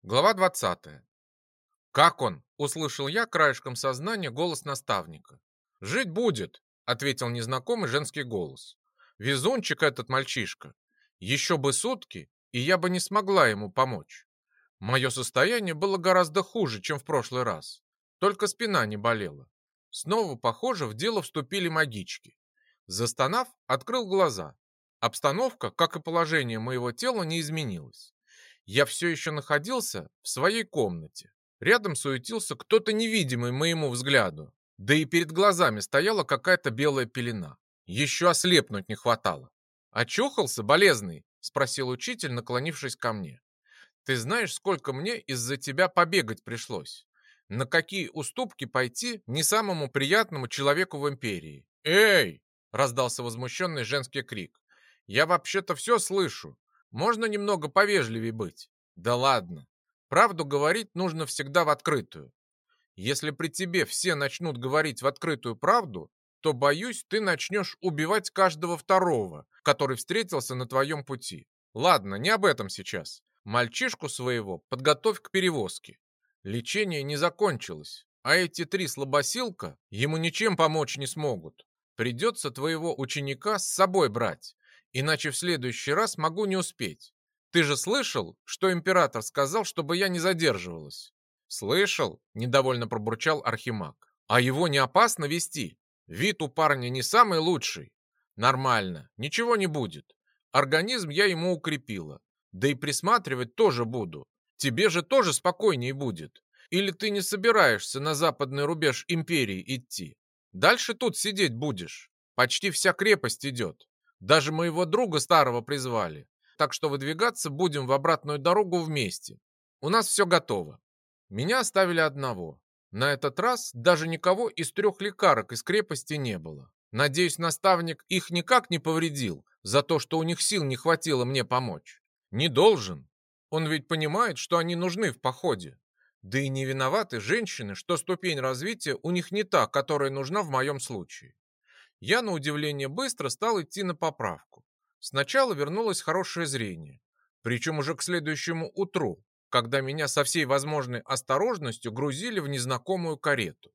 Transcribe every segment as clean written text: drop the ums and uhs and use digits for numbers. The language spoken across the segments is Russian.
Глава 20. «Как он?» — услышал я краешком сознания голос наставника. «Жить будет», — ответил незнакомый женский голос. «Везунчик этот мальчишка. Еще бы сутки, и я бы не смогла ему помочь. Мое состояние было гораздо хуже, чем в прошлый раз. Только спина не болела. Снова, похоже, в дело вступили магички. Застонав, открыл глаза. Обстановка, как и положение моего тела, не изменилась. Я все еще находился в своей комнате. Рядом суетился кто-то невидимый моему взгляду. Да и перед глазами стояла какая-то белая пелена. Еще ослепнуть не хватало. «Очухался, болезный?» — спросил учитель, наклонившись ко мне. «Ты знаешь, сколько мне из-за тебя побегать пришлось? На какие уступки пойти не самому приятному человеку в империи?» «Эй!» — раздался возмущенный женский крик. «Я вообще-то все слышу. Можно немного повежливее быть?» «Да ладно. Правду говорить нужно всегда в открытую. Если при тебе все начнут говорить в открытую правду, то, боюсь, ты начнешь убивать каждого второго, который встретился на твоем пути. Ладно, не об этом сейчас. Мальчишку своего подготовь к перевозке. Лечение не закончилось, а эти три слабосилка ему ничем помочь не смогут. Придется твоего ученика с собой брать, иначе в следующий раз могу не успеть. Ты же слышал, что император сказал, чтобы я не задерживалась?» «Слышал?» — недовольно пробурчал Архимаг. «А его не опасно вести? Вид у парня не самый лучший». «Нормально, ничего не будет. Организм я ему укрепила. Да и присматривать тоже буду. Тебе же тоже спокойнее будет. Или ты не собираешься на западный рубеж империи идти? Дальше тут сидеть будешь. Почти вся крепость идет. Даже моего друга старого призвали. Так что выдвигаться будем в обратную дорогу вместе. У нас все готово». Меня оставили одного. На этот раз даже никого из трех лекарок из крепости не было. Надеюсь, наставник их никак не повредил за то, что у них сил не хватило мне помочь. Не должен. Он ведь понимает, что они нужны в походе. Да и не виноваты женщины, что ступень развития у них не та, которая нужна в моем случае. Я, на удивление, быстро стал идти на поправку. Сначала вернулось хорошее зрение, причем уже к следующему утру, когда меня со всей возможной осторожностью грузили в незнакомую карету.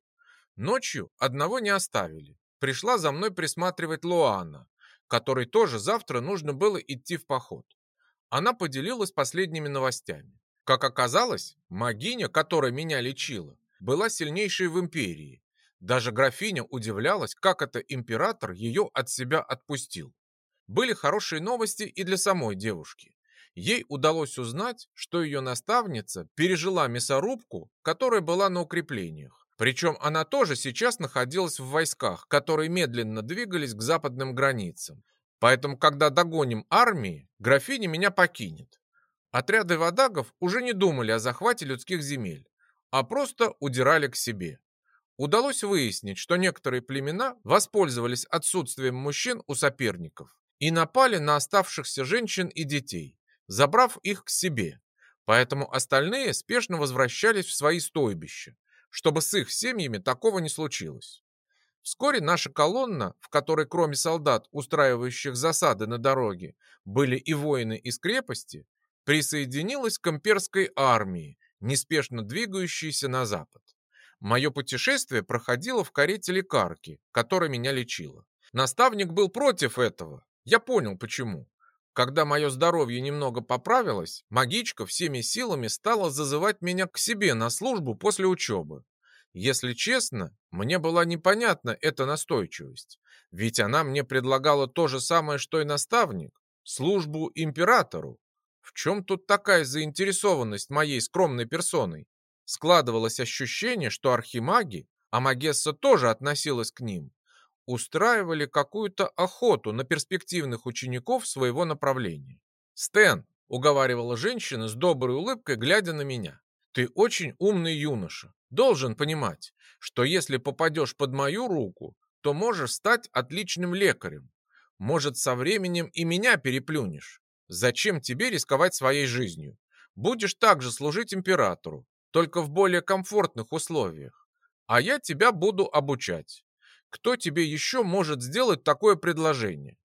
Ночью одного не оставили. Пришла за мной присматривать Луана, которой тоже завтра нужно было идти в поход. Она поделилась последними новостями. Как оказалось, магиня, которая меня лечила, была сильнейшей в империи. Даже графиня удивлялась, как это император ее от себя отпустил. Были хорошие новости и для самой девушки. Ей удалось узнать, что ее наставница пережила мясорубку, которая была на укреплениях. Причем она тоже сейчас находилась в войсках, которые медленно двигались к западным границам. Поэтому, когда догоним армии, графиня меня покинет. Отряды вадагов уже не думали о захвате людских земель, а просто удирали к себе. Удалось выяснить, что некоторые племена воспользовались отсутствием мужчин у соперников и напали на оставшихся женщин и детей, забрав их к себе. Поэтому остальные спешно возвращались в свои стойбища, чтобы с их семьями такого не случилось. Вскоре наша колонна, в которой кроме солдат, устраивающих засады на дороге, были и воины из крепости, присоединилась к имперской армии, неспешно двигающейся на запад. Мое путешествие проходило в карете лекарки, которая меня лечила. Наставник был против этого. Я понял, почему. Когда мое здоровье немного поправилось, магичка всеми силами стала зазывать меня к себе на службу после учебы. Если честно, мне была непонятна эта настойчивость, ведь она мне предлагала то же самое, что и наставник, службу императору. В чем тут такая заинтересованность моей скромной персоной? Складывалось ощущение, что архимаги, а Магесса тоже относилась к ним, устраивали какую-то охоту на перспективных учеников своего направления. «Стэн», — уговаривала женщина с доброй улыбкой, глядя на меня, — «ты очень умный юноша. Должен понимать, что если попадешь под мою руку, то можешь стать отличным лекарем. Может, со временем и меня переплюнешь. Зачем тебе рисковать своей жизнью? Будешь также служить императору, только в более комфортных условиях. А я тебя буду обучать. Кто тебе еще может сделать такое предложение?»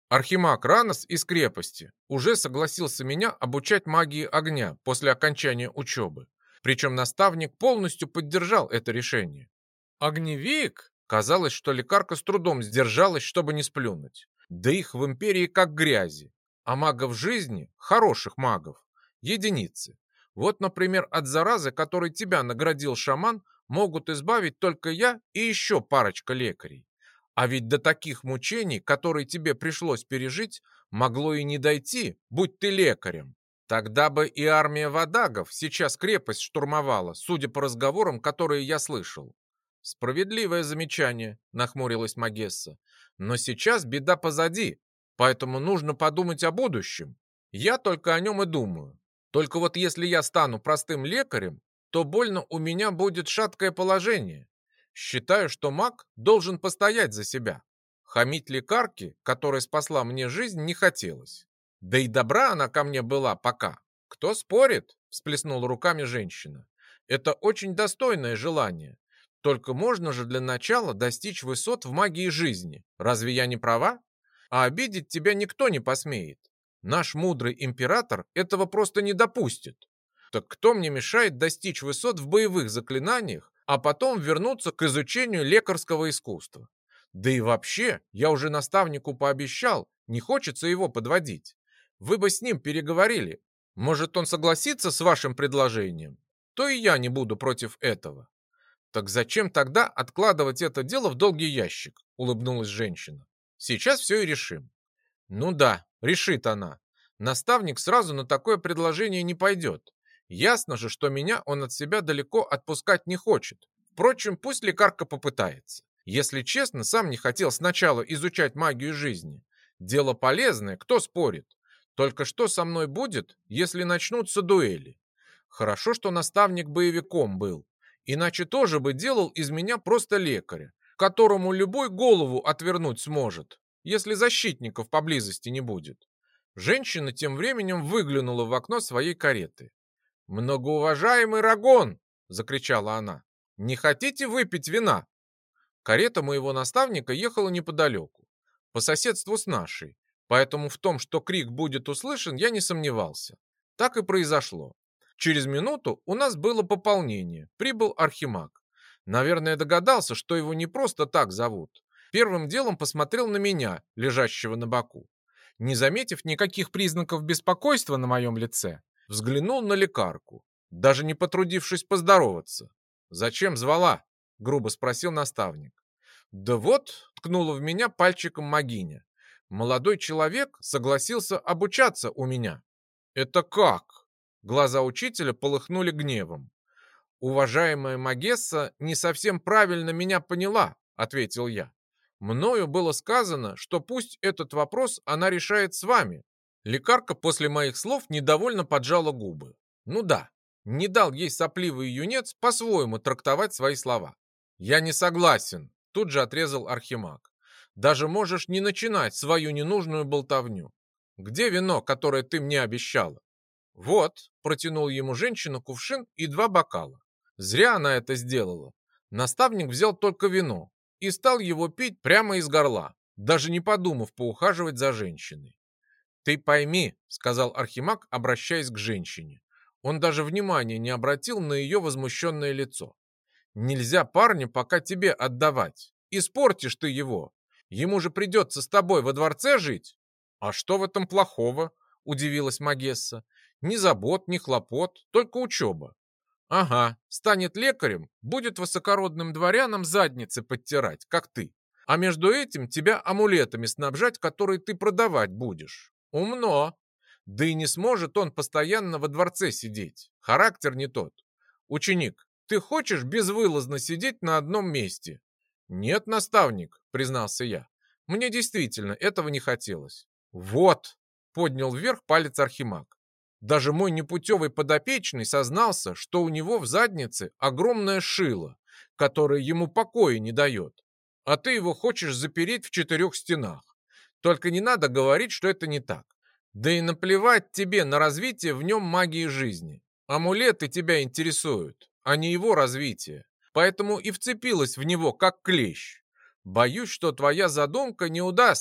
Архимаг Ранос из крепости уже согласился меня обучать магии огня после окончания учебы. Причем наставник полностью поддержал это решение. Огневик? Казалось, что лекарка с трудом сдержалась, чтобы не сплюнуть. Да их в империи как грязи. А магов жизни, хороших магов, единицы. Вот, например, от заразы, которой тебя наградил шаман, могут избавить только я и еще парочка лекарей. А ведь до таких мучений, которые тебе пришлось пережить, могло и не дойти, будь ты лекарем. Тогда бы и армия вадагов сейчас крепость штурмовала, судя по разговорам, которые я слышал. Справедливое замечание, нахмурилась Магесса. Но сейчас беда позади, поэтому нужно подумать о будущем. Я только о нем и думаю. Только вот если я стану простым лекарем, то больно у меня будет шаткое положение. Считаю, что маг должен постоять за себя. Хамить лекарке, которая спасла мне жизнь, не хотелось. Да и добра она ко мне была пока. Кто спорит? Всплеснула руками женщина. Это очень достойное желание. Только можно же для начала достичь высот в магии жизни. Разве я не права? А обидеть тебя никто не посмеет. Наш мудрый император этого просто не допустит. Так кто мне мешает достичь высот в боевых заклинаниях, а потом вернуться к изучению лекарского искусства? Да и вообще, я уже наставнику пообещал, не хочется его подводить. Вы бы с ним переговорили. Может, он согласится с вашим предложением? То и я не буду против этого. Так зачем тогда откладывать это дело в долгий ящик? Улыбнулась женщина. Сейчас все и решим. Ну да, решит она. Наставник сразу на такое предложение не пойдет. Ясно же, что меня он от себя далеко отпускать не хочет. Впрочем, пусть лекарка попытается. Если честно, сам не хотел сначала изучать магию жизни. Дело полезное, кто спорит. Только что со мной будет, если начнутся дуэли? Хорошо, что наставник боевиком был. Иначе тоже бы делал из меня просто лекаря, которому любой голову отвернуть сможет, если защитников поблизости не будет. Женщина тем временем выглянула в окно своей кареты. «Многоуважаемый Рагон!» — закричала она. «Не хотите выпить вина?» Карета моего наставника ехала неподалеку, по соседству с нашей, поэтому в том, что крик будет услышан, я не сомневался. Так и произошло. Через минуту у нас было пополнение, прибыл архимаг. Наверное, догадался, что его не просто так зовут. Первым делом посмотрел на меня, лежащего на боку. Не заметив никаких признаков беспокойства на моем лице, взглянул на лекарку, даже не потрудившись поздороваться. «Зачем звала?» — грубо спросил наставник. «Да вот», — ткнула в меня пальчиком Магиня, «молодой человек согласился обучаться у меня». «Это как?» Глаза учителя полыхнули гневом. «Уважаемая Магесса не совсем правильно меня поняла», — ответил я. «Мною было сказано, что пусть этот вопрос она решает с вами». Лекарка после моих слов недовольно поджала губы. Ну да, не дал ей сопливый юнец по-своему трактовать свои слова. «Я не согласен», — тут же отрезал Архимаг. «Даже можешь не начинать свою ненужную болтовню. Где вино, которое ты мне обещала?» «Вот», — протянул ему женщина кувшин и два бокала. Зря она это сделала. Наставник взял только вино и стал его пить прямо из горла, даже не подумав поухаживать за женщиной. «Ты пойми», — сказал Архимаг, обращаясь к женщине. Он даже внимания не обратил на ее возмущенное лицо. «Нельзя парня пока тебе отдавать. Испортишь ты его. Ему же придется с тобой во дворце жить». «А что в этом плохого?» — удивилась Магесса. «Ни забот, ни хлопот, только учеба». «Ага, станет лекарем, будет высокородным дворянам задницы подтирать, как ты. А между этим тебя амулетами снабжать, которые ты продавать будешь. Умно. Да и не сможет он постоянно во дворце сидеть. Характер не тот. Ученик, ты хочешь безвылазно сидеть на одном месте?» «Нет, наставник», — признался я. «Мне действительно этого не хотелось». «Вот», — поднял вверх палец Архимаг. «Даже мой непутевый подопечный сознался, что у него в заднице огромное шило, которое ему покоя не дает. А ты его хочешь запереть в 4 стенах. Только не надо говорить, что это не так. Да и наплевать тебе на развитие в нем магии жизни. Амулеты тебя интересуют, а не его развитие. Поэтому и вцепилась в него, как клещ. Боюсь, что твоя задумка не удастся.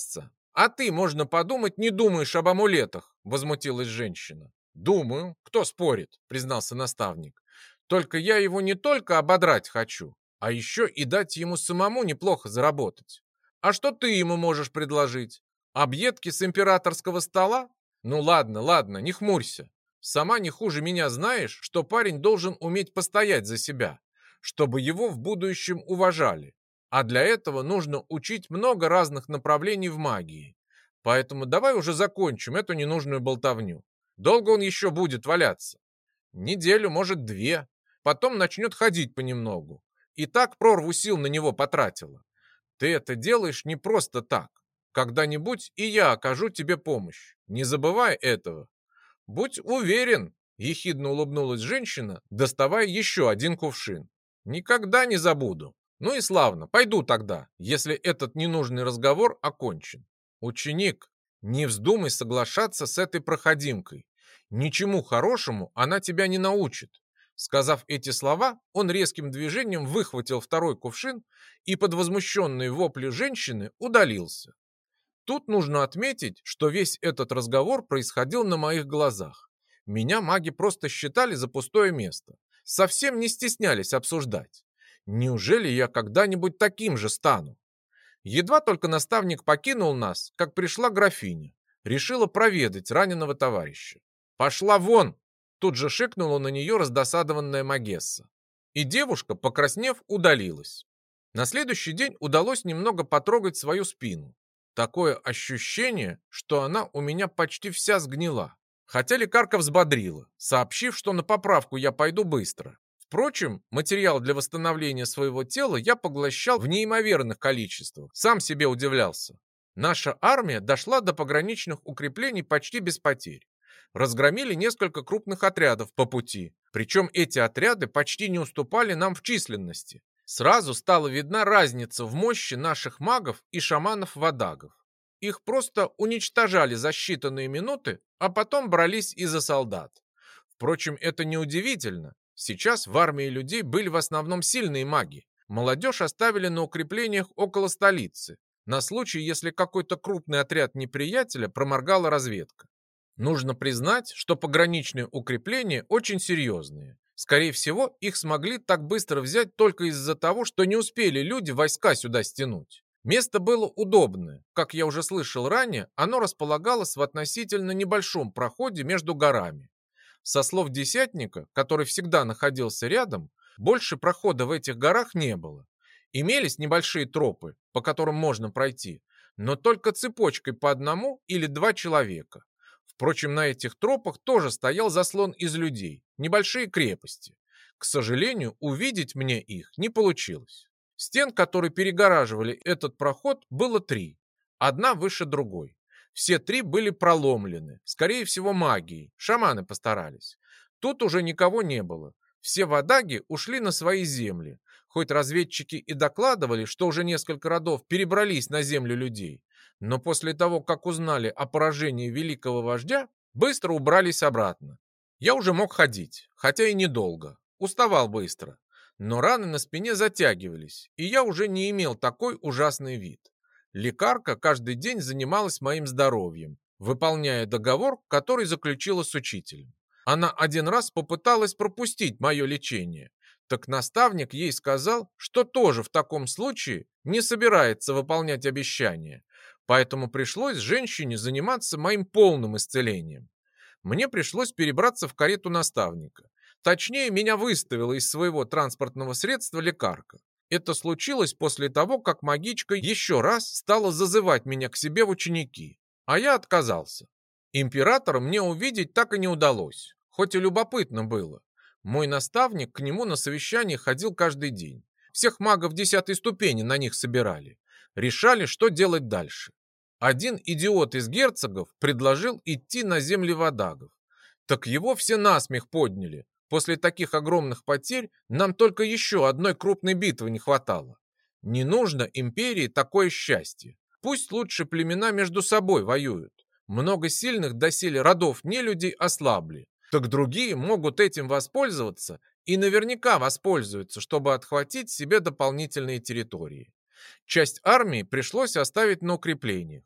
«А ты, можно подумать, не думаешь об амулетах», — возмутилась женщина. «Думаю, кто спорит», — признался наставник. «Только я его не только ободрать хочу, а еще и дать ему самому неплохо заработать. А что ты ему можешь предложить? Объедки с императорского стола? Ну ладно, ладно, не хмурься. Сама не хуже меня знаешь, что парень должен уметь постоять за себя, чтобы его в будущем уважали. А для этого нужно учить много разных направлений в магии. Поэтому давай уже закончим эту ненужную болтовню. Долго он еще будет валяться? Неделю, может, две. Потом начнет ходить понемногу. И так прорву сил на него потратила. Ты это делаешь не просто так. Когда-нибудь и я окажу тебе помощь. Не забывай этого. Будь уверен, ехидно улыбнулась женщина, доставая еще один кувшин. Никогда не забуду. Ну и славно, пойду тогда, если этот ненужный разговор окончен. Ученик, не вздумай соглашаться с этой проходимкой. Ничему хорошему она тебя не научит. Сказав эти слова, он резким движением выхватил второй кувшин и под возмущенные вопли женщины удалился. Тут нужно отметить, что весь этот разговор происходил на моих глазах. Меня маги просто считали за пустое место. Совсем не стеснялись обсуждать. Неужели я когда-нибудь таким же стану? Едва только наставник покинул нас, как пришла графиня. Решила проведать раненого товарища. «Пошла вон!» Тут же шикнула на нее раздосадованная Магесса. И девушка, покраснев, удалилась. На следующий день удалось немного потрогать свою спину. Такое ощущение, что она у меня почти вся сгнила. Хотя лекарка взбодрила, сообщив, что на поправку я пойду быстро. Впрочем, материал для восстановления своего тела я поглощал в неимоверных количествах. Сам себе удивлялся. Наша армия дошла до пограничных укреплений почти без потерь. Разгромили несколько крупных отрядов по пути. Причем эти отряды почти не уступали нам в численности. Сразу стала видна разница в мощи наших магов и шаманов-водагов. Их просто уничтожали за считанные минуты, а потом брались и за солдат. Впрочем, это неудивительно. Сейчас в армии людей были в основном сильные маги. Молодежь оставили на укреплениях около столицы, на случай, если какой-то крупный отряд неприятеля проморгала разведка. Нужно признать, что пограничные укрепления очень серьезные. Скорее всего, их смогли так быстро взять только из-за того, что не успели люди войска сюда стянуть. Место было удобное. Как я уже слышал ранее, оно располагалось в относительно небольшом проходе между горами. Со слов десятника, который всегда находился рядом, больше прохода в этих горах не было. Имелись небольшие тропы, по которым можно пройти, но только цепочкой по одному или два человека. Впрочем, на этих тропах тоже стоял заслон из людей, небольшие крепости. К сожалению, увидеть мне их не получилось. Стен, которые перегораживали этот проход, было три. Одна выше другой. Все три были проломлены, скорее всего магией, шаманы постарались. Тут уже никого не было. Все водаги ушли на свои земли. Хоть разведчики и докладывали, что уже несколько родов перебрались на землю людей, но после того, как узнали о поражении великого вождя, быстро убрались обратно. Я уже мог ходить, хотя и недолго. Уставал быстро. Но раны на спине затягивались, и я уже не имел такой ужасный вид. Лекарка каждый день занималась моим здоровьем, выполняя договор, который заключила с учителем. Она один раз попыталась пропустить мое лечение, так наставник ей сказал, что тоже в таком случае не собирается выполнять обещания, поэтому пришлось женщине заниматься моим полным исцелением. Мне пришлось перебраться в карету наставника. Точнее, меня выставила из своего транспортного средства лекарка. Это случилось после того, как магичка еще раз стала зазывать меня к себе в ученики, а я отказался. Императора мне увидеть так и не удалось, хоть и любопытно было. Мой наставник к нему на совещание ходил каждый день. Всех магов 10-й ступени на них собирали. Решали, что делать дальше. Один идиот из герцогов предложил идти на земли водагов. Так его все насмех подняли. После таких огромных потерь нам только еще одной крупной битвы не хватало. Не нужно империи такое счастье. Пусть лучше племена между собой воюют. Много сильных доселе родов нелюдей ослабли. Так другие могут этим воспользоваться и наверняка воспользуются, чтобы отхватить себе дополнительные территории. Часть армии пришлось оставить на укреплениях.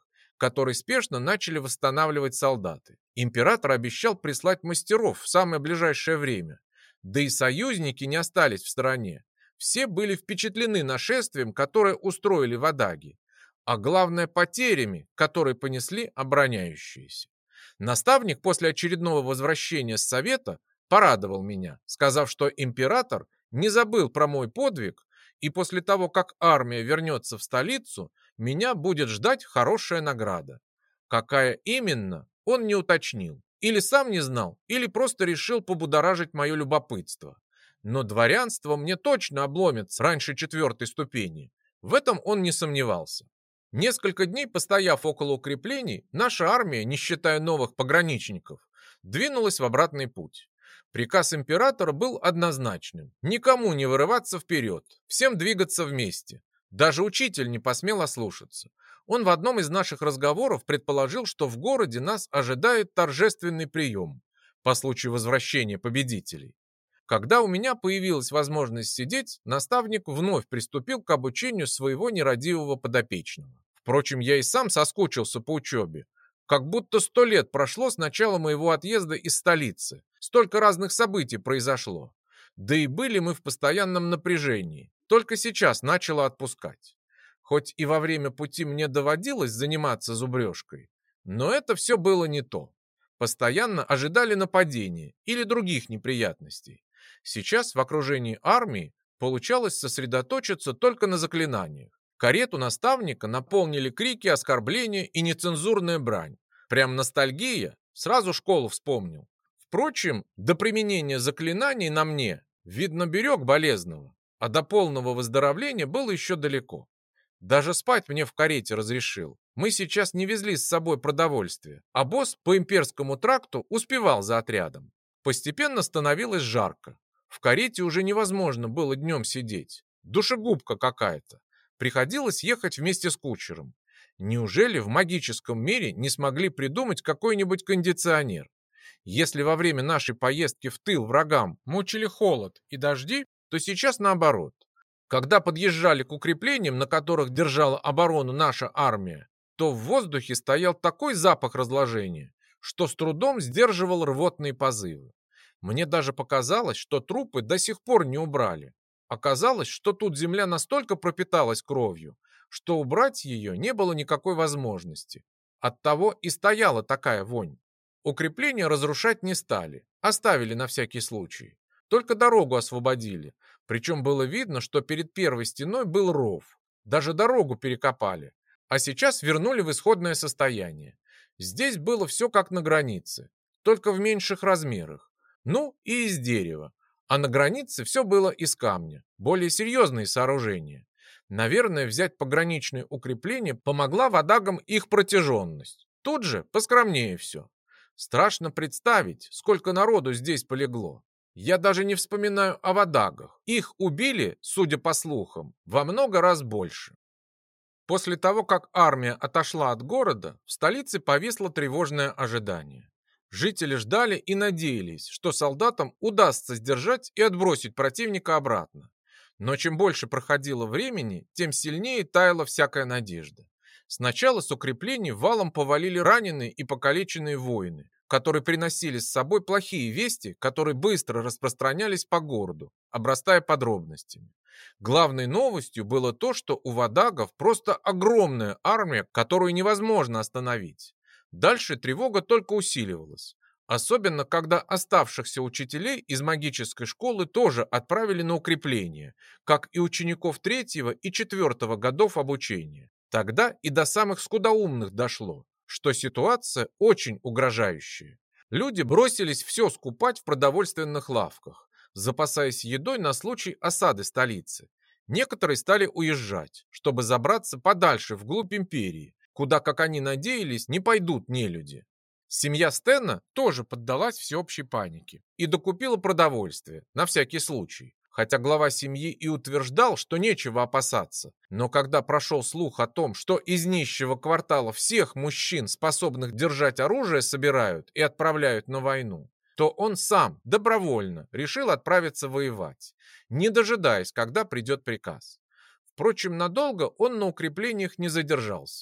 который спешно начали восстанавливать солдаты. Император обещал прислать мастеров в самое ближайшее время. Да и союзники не остались в стороне. Все были впечатлены нашествием, которое устроили вадаги, а главное потерями, которые понесли обороняющиеся. Наставник после очередного возвращения с совета порадовал меня, сказав, что император не забыл про мой подвиг, и после того, как армия вернется в столицу, меня будет ждать хорошая награда. Какая именно, он не уточнил. Или сам не знал, или просто решил побудоражить мое любопытство. Но дворянство мне точно обломится раньше 4-й ступени. В этом он не сомневался. Несколько дней постояв около укреплений, наша армия, не считая новых пограничников, двинулась в обратный путь. Приказ императора был однозначным. Никому не вырываться вперед, всем двигаться вместе. Даже учитель не посмел ослушаться. Он в одном из наших разговоров предположил, что в городе нас ожидает торжественный прием по случаю возвращения победителей. Когда у меня появилась возможность сидеть, наставник вновь приступил к обучению своего нерадивого подопечного. Впрочем, я и сам соскучился по учебе. Как будто 100 лет прошло с начала моего отъезда из столицы. Столько разных событий произошло. Да и были мы в постоянном напряжении. Только сейчас начало отпускать. Хоть и во время пути мне доводилось заниматься зубрежкой, но это все было не то. Постоянно ожидали нападения или других неприятностей. Сейчас в окружении армии получалось сосредоточиться только на заклинаниях. Карету наставника наполнили крики, оскорбления и нецензурная брань. Прям ностальгия, сразу школу вспомнил. Впрочем, до применения заклинаний на мне, видно, берег болезного, а до полного выздоровления было еще далеко. Даже спать мне в карете разрешил. Мы сейчас не везли с собой продовольствие, а босс по имперскому тракту успевал за отрядом. Постепенно становилось жарко. В карете уже невозможно было днем сидеть. Душегубка какая-то. Приходилось ехать вместе с кучером. Неужели в магическом мире не смогли придумать какой-нибудь кондиционер? Если во время нашей поездки в тыл врагам мучили холод и дожди, то сейчас наоборот. Когда подъезжали к укреплениям, на которых держала оборону наша армия, то в воздухе стоял такой запах разложения, что с трудом сдерживал рвотные позывы. Мне даже показалось, что трупы до сих пор не убрали. Оказалось, что тут земля настолько пропиталась кровью, что убрать ее не было никакой возможности. Оттого и стояла такая вонь. Укрепления разрушать не стали, оставили на всякий случай. Только дорогу освободили. Причем было видно, что перед первой стеной был ров. Даже дорогу перекопали. А сейчас вернули в исходное состояние. Здесь было все как на границе, только в меньших размерах. Ну и из дерева. А на границе все было из камня. Более серьезные сооружения. Наверное, взять пограничные укрепления помогла вадагам их протяженность. Тут же поскромнее все. Страшно представить, сколько народу здесь полегло. Я даже не вспоминаю о вадагах. Их убили, судя по слухам, во много раз больше. После того, как армия отошла от города, в столице повисло тревожное ожидание. Жители ждали и надеялись, что солдатам удастся сдержать и отбросить противника обратно. Но чем больше проходило времени, тем сильнее таяла всякая надежда. Сначала с укреплений валом повалили раненые и покалеченные воины, которые приносили с собой плохие вести, которые быстро распространялись по городу, обрастая подробностями. Главной новостью было то, что у вадагов просто огромная армия, которую невозможно остановить. Дальше тревога только усиливалась. Особенно, когда оставшихся учителей из магической школы тоже отправили на укрепление, как и учеников 3-го и 4-го годов обучения. Тогда и до самых скудоумных дошло, что ситуация очень угрожающая. Люди бросились все скупать в продовольственных лавках, запасаясь едой на случай осады столицы. Некоторые стали уезжать, чтобы забраться подальше вглубь империи, куда, как они надеялись, не пойдут нелюди. Семья Стена тоже поддалась всеобщей панике и докупила продовольствие, на всякий случай. Хотя глава семьи и утверждал, что нечего опасаться. Но когда прошел слух о том, что из нищего квартала всех мужчин, способных держать оружие, собирают и отправляют на войну, то он сам добровольно решил отправиться воевать, не дожидаясь, когда придет приказ. Впрочем, надолго он на укреплениях не задержался.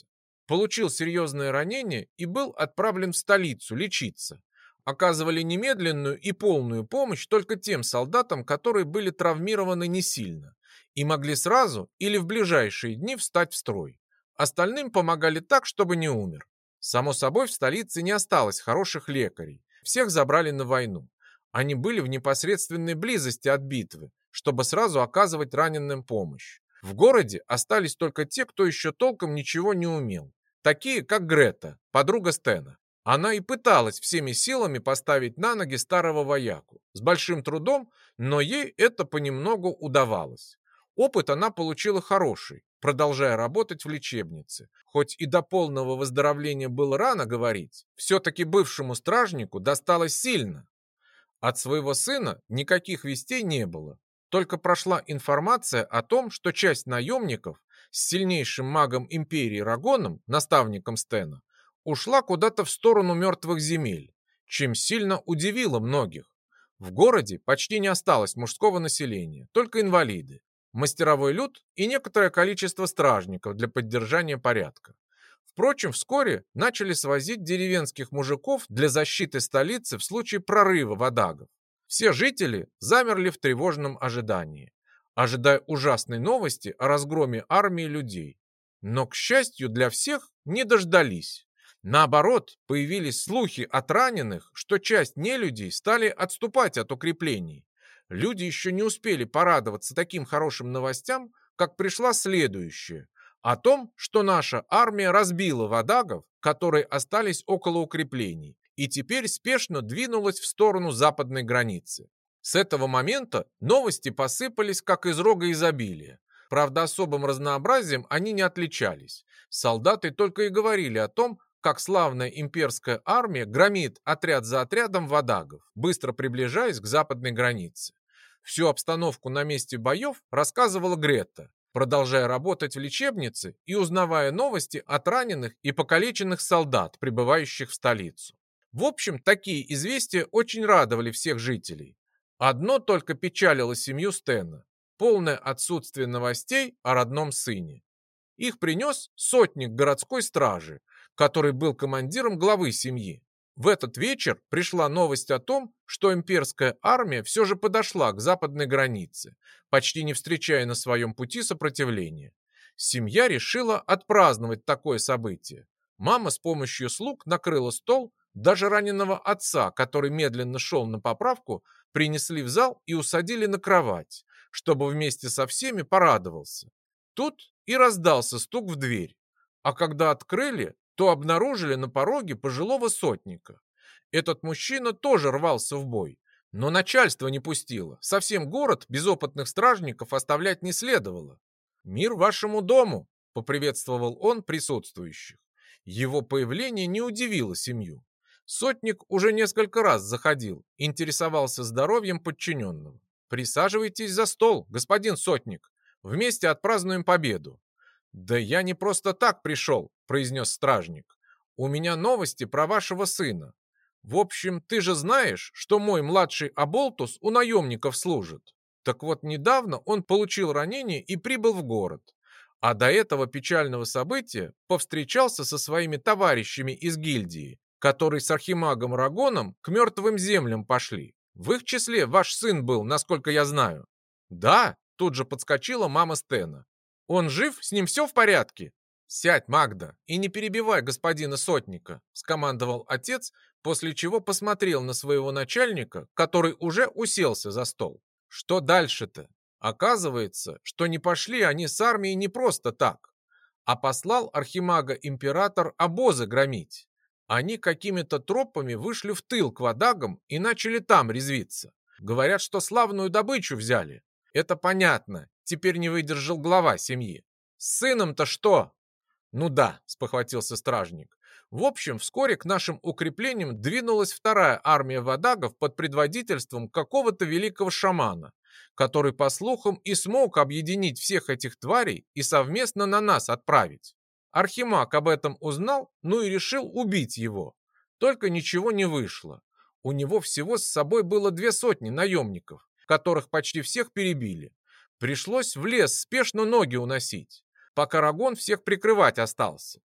получил серьезное ранение и был отправлен в столицу лечиться. Оказывали немедленную и полную помощь только тем солдатам, которые были травмированы не сильно и могли сразу или в ближайшие дни встать в строй. Остальным помогали так, чтобы не умер. Само собой, в столице не осталось хороших лекарей. Всех забрали на войну. Они были в непосредственной близости от битвы, чтобы сразу оказывать раненым помощь. В городе остались только те, кто еще толком ничего не умел. Такие, как Грета, подруга Стена. Она и пыталась всеми силами поставить на ноги старого вояку. С большим трудом, но ей это понемногу удавалось. Опыт она получила хороший, продолжая работать в лечебнице. Хоть и до полного выздоровления было рано говорить, все-таки бывшему стражнику досталось сильно. От своего сына никаких вестей не было. Только прошла информация о том, что часть наемников с сильнейшим магом империи Рагоном, наставником Стена, ушла куда-то в сторону мертвых земель, чем сильно удивило многих. В городе почти не осталось мужского населения, только инвалиды, мастеровой люд и некоторое количество стражников для поддержания порядка. Впрочем, вскоре начали свозить деревенских мужиков для защиты столицы в случае прорыва водагов. Все жители замерли в тревожном ожидании, ожидая ужасной новости о разгроме армии людей. Но, к счастью для всех, не дождались. Наоборот, появились слухи от раненых, что часть нелюдей стали отступать от укреплений. Люди еще не успели порадоваться таким хорошим новостям, как пришла следующая – о том, что наша армия разбила водагов, которые остались около укреплений, и теперь спешно двинулась в сторону западной границы. С этого момента новости посыпались, как из рога изобилия. Правда, особым разнообразием они не отличались. Солдаты только и говорили о том, как славная имперская армия громит отряд за отрядом водагов, быстро приближаясь к западной границе. Всю обстановку на месте боев рассказывала Гретта, продолжая работать в лечебнице и узнавая новости от раненых и покалеченных солдат, прибывающих в столицу. В общем, такие известия очень радовали всех жителей. Одно только печалило семью Стена – полное отсутствие новостей о родном сыне. Их принес сотник городской стражи, который был командиром главы семьи. В этот вечер пришла новость о том, что имперская армия все же подошла к западной границе, почти не встречая на своем пути сопротивления. Семья решила отпраздновать такое событие. Мама с помощью слуг накрыла стол, даже раненого отца, который медленно шел на поправку, принесли в зал и усадили на кровать, чтобы вместе со всеми порадовался. Тут и раздался стук в дверь, а когда открыли, то обнаружили на пороге пожилого сотника. Этот мужчина тоже рвался в бой, но начальство не пустило. Совсем город без опытных стражников оставлять не следовало. «Мир вашему дому!» — поприветствовал он присутствующих. Его появление не удивило семью. Сотник уже несколько раз заходил, интересовался здоровьем подчиненного. «Присаживайтесь за стол, господин сотник. Вместе отпразднуем победу». «Да я не просто так пришел», — произнес стражник. «У меня новости про вашего сына. В общем, ты же знаешь, что мой младший Аболтус у наемников служит. Так вот, недавно он получил ранение и прибыл в город. А до этого печального события повстречался со своими товарищами из гильдии, которые с архимагом Рагоном к мертвым землям пошли. В их числе ваш сын был, насколько я знаю». «Да», — тут же подскочила мама Стена. «Он жив? С ним все в порядке?» «Сядь, Магда, и не перебивай господина сотника», — скомандовал отец, после чего посмотрел на своего начальника, который уже уселся за стол. «Что дальше-то?» Оказывается, что не пошли они с армией не просто так, а послал архимага император обозы громить. Они какими-то тропами вышли в тыл к водагам и начали там резвиться. Говорят, что славную добычу взяли. Это понятно, теперь не выдержал глава семьи. «С сыном-то что?» «Ну да», — спохватился стражник. «В общем, вскоре к нашим укреплениям двинулась вторая армия водагов под предводительством какого-то великого шамана, который, по слухам, и смог объединить всех этих тварей и совместно на нас отправить. Архимаг об этом узнал, ну и решил убить его. Только ничего не вышло. У него всего с собой было 200 наемников, которых почти всех перебили. Пришлось в лес спешно ноги уносить, пока Рагон всех прикрывать остался.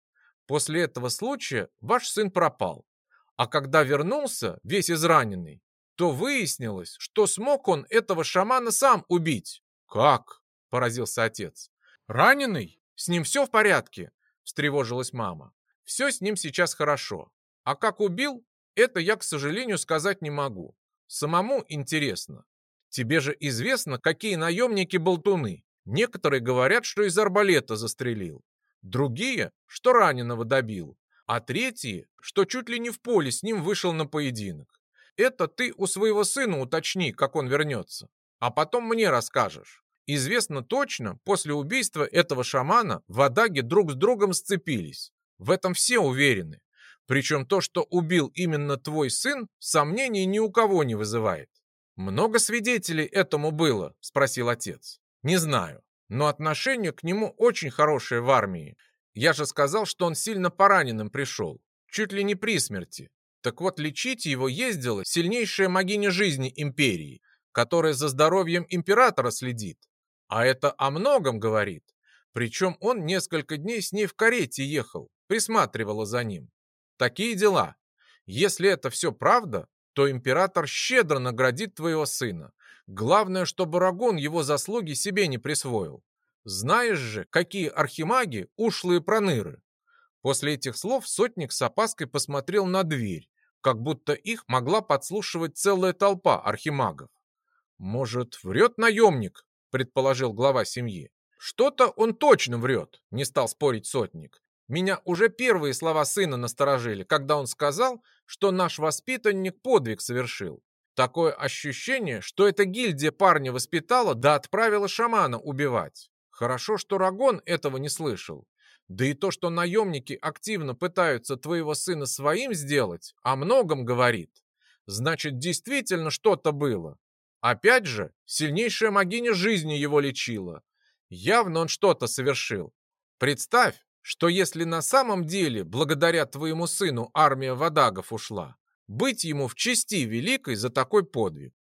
После этого случая ваш сын пропал. А когда вернулся, весь израненный, то выяснилось, что смог он этого шамана сам убить. Как? Поразился отец. Раненый? С ним все в порядке? Встревожилась мама. Все с ним сейчас хорошо. А как убил, это я, к сожалению, сказать не могу. Самому интересно. Тебе же известно, какие наемники болтуны. Некоторые говорят, что из арбалета застрелил. Другие, что раненого добил. А третьи, что чуть ли не в поле с ним вышел на поединок. Это ты у своего сына уточни, как он вернется. А потом мне расскажешь. Известно точно, после убийства этого шамана в Адаге друг с другом сцепились. В этом все уверены. Причем то, что убил именно твой сын, сомнений ни у кого не вызывает. «Много свидетелей этому было?» – спросил отец. «Не знаю, но отношение к нему очень хорошее в армии. Я же сказал, что он сильно пораненным пришел, чуть ли не при смерти. Так вот, лечить его ездила сильнейшая могиня жизни империи, которая за здоровьем императора следит. А это о многом говорит. Причем он несколько дней с ней в карете ехал, присматривала за ним. Такие дела. Если это все правда, то император щедро наградит твоего сына. Главное, чтобы Рагон его заслуги себе не присвоил. Знаешь же, какие архимаги ушлые проныры. После этих слов сотник с опаской посмотрел на дверь, как будто их могла подслушивать целая толпа архимагов. «Может, врет наемник?» – предположил глава семьи. «Что-то он точно врет», – не стал спорить сотник. «Меня уже первые слова сына насторожили, когда он сказал, что наш воспитанник подвиг совершил. Такое ощущение, что эта гильдия парня воспитала да отправила шамана убивать. Хорошо, что Рагон этого не слышал. Да и то, что наемники активно пытаются твоего сына своим сделать, о многом говорит. Значит, действительно что-то было. Опять же, сильнейшая могиня жизни его лечила. Явно он что-то совершил. Представь, что если на самом деле, благодаря твоему сыну, армия вадагов ушла, быть ему в чести великой за такой подвиг.